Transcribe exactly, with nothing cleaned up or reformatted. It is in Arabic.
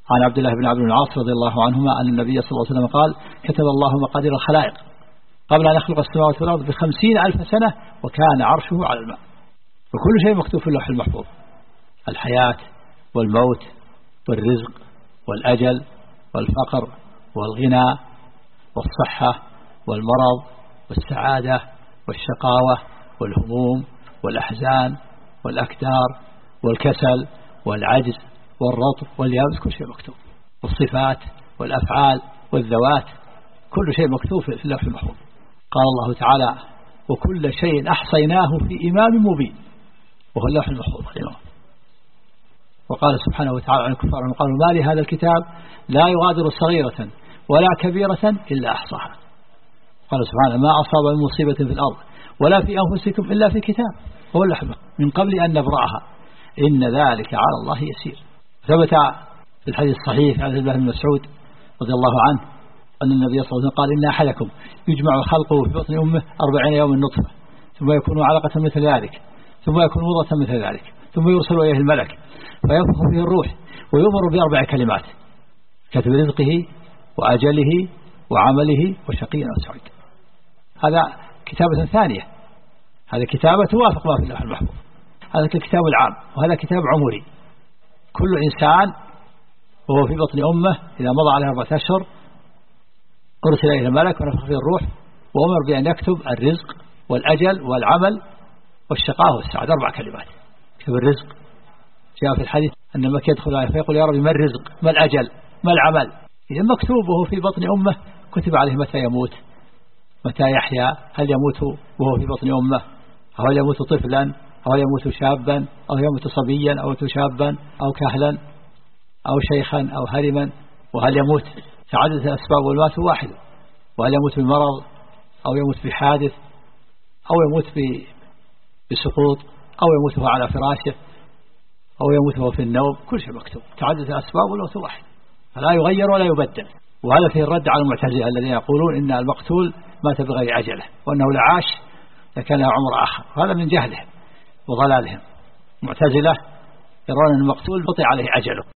عن عبد الله بن عمرو بن العاص رضي الله عنهما أن النبي صلى الله عليه وسلم قال: كتب الله مقادير الخلائق قبل أن يخلق السماوات والأرض بخمسين ألف سنة وكان عرشه على الماء. وكل شيء مكتوب في اللوح المحفوظ: الحياة والموت والرزق والأجل والفقر والغنى والصحة والمرض والسعادة والشقاوة والهموم والأحزان والأكدار والكسل والعجز والرطب واليابس. كل شيء مكتوب، والصفات والأفعال والذوات، كل شيء مكتوب في اللوح المحفوظ. قال الله تعالى: وكل شيء أحصيناه في إمام مبين، وهو اللوح المحفوظ. وقال سبحانه وتعالى عن الكفار قالوا: ما لهذا الكتاب لا يغادر صغيرة ولا كبيرة إلا أحصاها. قال سبحانه: ما أصاب من مصيبة في الأرض ولا في أنفسكم إلا في كتاب هو اللوح من قبل أن نبرأها إن ذلك على الله يسير. ثبت في الحديث الصحيح عن عبد الله بن مسعود رضي الله عنه أن النبي صلى الله عليه وسلم قال: إن أحدكم يجمع خلقه في بطن أمه أربعين يوم نطفة ثم يكون علقة مثل ذلك ثم يكون مضغة مثل ذلك ثم يرسل إليه الملك فينفخ فيه الروح ويؤمر بأربع كلمات: كتب رزقه وأجله وعمله وشقي أو سعيد. هذا كتابة ثانية، هذا كتابة توافق ما في اللوح المحفوظ. هذا الكتاب العام، وهذا كتاب عمري. كل إنسان وهو في بطن أمه إذا مضى عليه أربعة أشهر أرسل إليه الملك ونفخ فيه الروح وأمر بأن يكتب الرزق والأجل والعمل والشقاء والسعادة، أربع كلمات. كتب الرزق جاء في الحديث أن الملك يدخل عليه فيقول: يا رب ما الرزق ما الأجل ما العمل؟ إذا مكتوب وهو في بطن أمه كتب عليه متى يموت متى يحيا، هل يموت وهو في بطن أمه، أو هل يموت طفلا، أو هل يموت شابا، أو يموت صبيا، أو يموت شابا، أو كهلا، أو شيخا، أو هرما، وهل يموت تعدد الأسباب والمات واحد، وهل يموت بمرض، أو يموت بحادث، أو يموت بسقوط، أو يموت وهو على فراشه، أو يموت وهو في النوم. كل شيء مكتوب، تعدد الأسباب والموت واحد، فلا يغير ولا يبدل. وهذا فيه الرد على المعتزلة الذين يقولون إن المقتول مات بغير أجله وأنه لعاش لكان له عمر آخر. هذا من جهلهم وضلالهم. معتزلة يرون أن المقتول بطئ عليه أجله.